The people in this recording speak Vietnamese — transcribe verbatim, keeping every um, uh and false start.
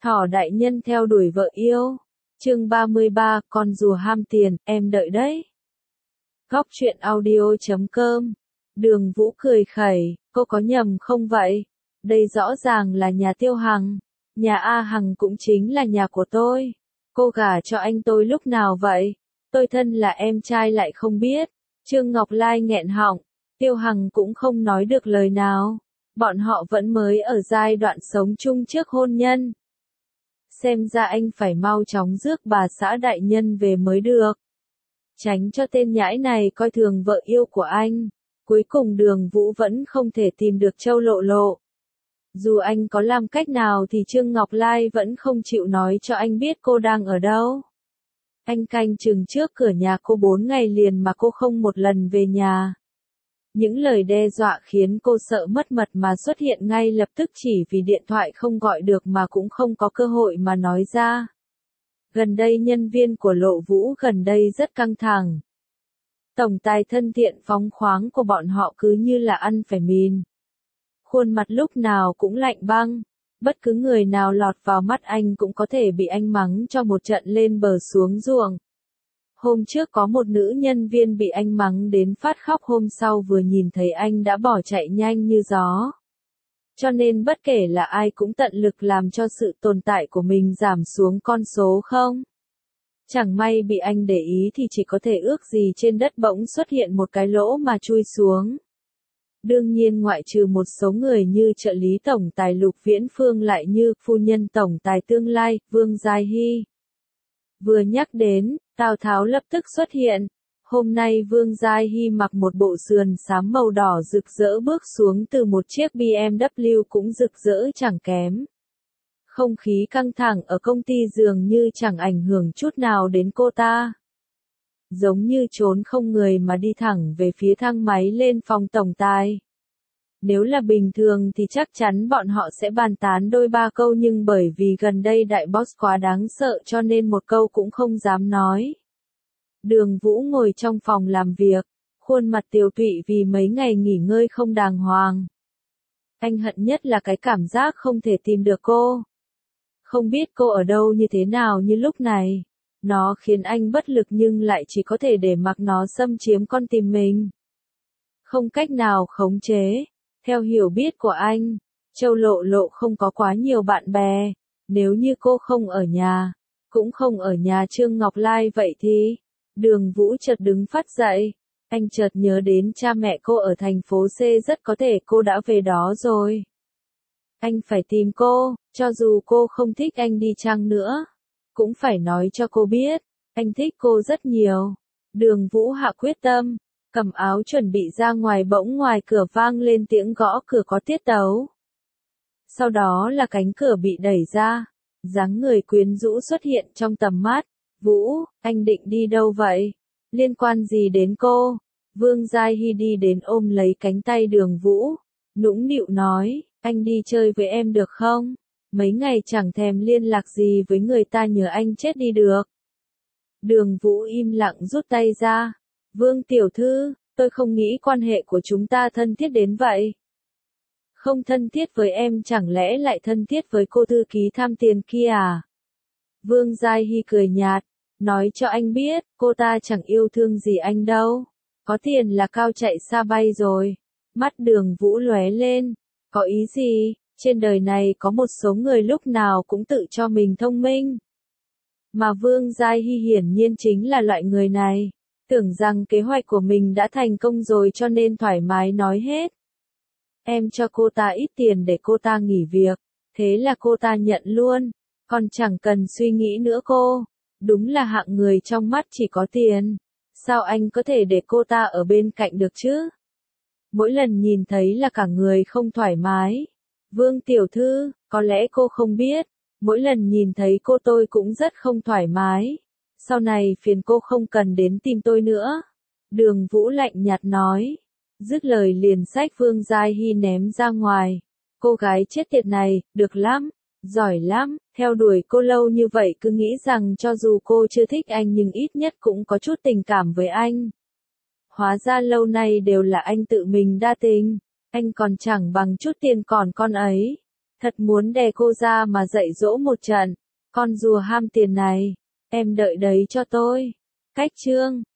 Thỏ đại nhân theo đuổi vợ yêu. Chương ba mươi ba, con rùa ham tiền, em đợi đấy. Góc truyện audio chấm com. Đường Vũ cười khẩy, cô có nhầm không vậy? Đây rõ ràng là nhà Tiêu Hằng. Nhà A Hằng cũng chính là nhà của tôi. Cô gả cho anh tôi lúc nào vậy? Tôi thân là em trai lại không biết. Trương Ngọc Lai nghẹn họng. Tiêu Hằng cũng không nói được lời nào. Bọn họ vẫn mới ở giai đoạn sống chung trước hôn nhân. Xem ra anh phải mau chóng rước bà xã đại nhân về mới được. Tránh cho tên nhãi này coi thường vợ yêu của anh. Cuối cùng Đường Vũ vẫn không thể tìm được Châu Lộ Lộ. Dù anh có làm cách nào thì Trương Ngọc Lai vẫn không chịu nói cho anh biết cô đang ở đâu. Anh canh chừng trước cửa nhà cô bốn ngày liền mà cô không một lần về nhà. Những lời đe dọa khiến cô sợ mất mật mà xuất hiện ngay lập tức, chỉ vì điện thoại không gọi được mà cũng không có cơ hội mà nói ra. Gần đây nhân viên của Lộ Vũ gần đây rất căng thẳng. Tổng tài thân thiện phóng khoáng của bọn họ cứ như là ăn phải mìn. Khuôn mặt lúc nào cũng lạnh băng. Bất cứ người nào lọt vào mắt anh cũng có thể bị anh mắng cho một trận lên bờ xuống ruộng. Hôm trước có một nữ nhân viên bị anh mắng đến phát khóc, hôm sau vừa nhìn thấy anh đã bỏ chạy nhanh như gió. Cho nên bất kể là ai cũng tận lực làm cho sự tồn tại của mình giảm xuống con số không. Chẳng may bị anh để ý thì chỉ có thể ước gì trên đất bỗng xuất hiện một cái lỗ mà chui xuống. Đương nhiên ngoại trừ một số người như trợ lý tổng tài Lục Viễn Phương, lại như phu nhân tổng tài tương lai, Vương Giai Hy. Vừa nhắc đến, Tào Tháo lập tức xuất hiện. Hôm nay Vương Giai Hy mặc một bộ sườn xám màu đỏ rực rỡ bước xuống từ một chiếc B M W cũng rực rỡ chẳng kém. Không khí căng thẳng ở công ty dường như chẳng ảnh hưởng chút nào đến cô ta. Giống như trốn không người mà đi thẳng về phía thang máy lên phòng tổng tài. Nếu là bình thường thì chắc chắn bọn họ sẽ bàn tán đôi ba câu, nhưng bởi vì gần đây đại boss quá đáng sợ cho nên một câu cũng không dám nói. Đường Vũ ngồi trong phòng làm việc, khuôn mặt tiều tụy vì mấy ngày nghỉ ngơi không đàng hoàng. Anh hận nhất là cái cảm giác không thể tìm được cô. Không biết cô ở đâu như thế nào như lúc này. Nó khiến anh bất lực nhưng lại chỉ có thể để mặc nó xâm chiếm con tim mình. Không cách nào khống chế. Theo hiểu biết của anh, Châu Lộ Lộ không có quá nhiều bạn bè. Nếu như cô không ở nhà, cũng không ở nhà Trương Ngọc Lai vậy thì... Đường Vũ chợt đứng phát dậy. Anh chợt nhớ đến cha mẹ cô ở thành phố C, rất có thể cô đã về đó rồi. Anh phải tìm cô, cho dù cô không thích anh đi chăng nữa. Cũng phải nói cho cô biết, anh thích cô rất nhiều. Đường Vũ hạ quyết tâm, cầm áo chuẩn bị ra ngoài, bỗng ngoài cửa vang lên tiếng gõ cửa có tiết tấu. Sau đó là cánh cửa bị đẩy ra, dáng người quyến rũ xuất hiện trong tầm mắt. Vũ, anh định đi đâu vậy? Liên quan gì đến cô? Vương Giai Hy đi đến ôm lấy cánh tay Đường Vũ, nũng nịu nói, anh đi chơi với em được không? Mấy ngày chẳng thèm liên lạc gì với người ta, nhờ anh chết đi được. Đường Vũ im lặng rút tay ra. Vương tiểu thư, tôi không nghĩ quan hệ của chúng ta thân thiết đến vậy. Không thân thiết với em chẳng lẽ lại thân thiết với cô thư ký tham tiền kia à? Vương Giai Hy cười nhạt, nói cho anh biết, cô ta chẳng yêu thương gì anh đâu. Có tiền là cao chạy xa bay rồi. Mắt Đường Vũ lóe lên. Có ý gì? Trên đời này có một số người lúc nào cũng tự cho mình thông minh. Mà Vương Giai Hy hiển nhiên chính là loại người này. Tưởng rằng kế hoạch của mình đã thành công rồi cho nên thoải mái nói hết. Em cho cô ta ít tiền để cô ta nghỉ việc. Thế là cô ta nhận luôn. Còn chẳng cần suy nghĩ nữa cô. Đúng là hạng người trong mắt chỉ có tiền. Sao anh có thể để cô ta ở bên cạnh được chứ? Mỗi lần nhìn thấy là cả người không thoải mái. Vương tiểu thư, có lẽ cô không biết, mỗi lần nhìn thấy cô tôi cũng rất không thoải mái. Sau này phiền cô không cần đến tìm tôi nữa. Đường Vũ lạnh nhạt nói. Dứt lời liền xách Vương Giai Hy ném ra ngoài. Cô gái chết tiệt này, được lắm, giỏi lắm, theo đuổi cô lâu như vậy cứ nghĩ rằng cho dù cô chưa thích anh nhưng ít nhất cũng có chút tình cảm với anh. Hóa ra lâu nay đều là anh tự mình đa tình. Anh còn chẳng bằng chút tiền còn con ấy. Thật muốn đè cô ra mà dạy dỗ một trận. Con rùa ham tiền này, em đợi đấy cho tôi. Cách chương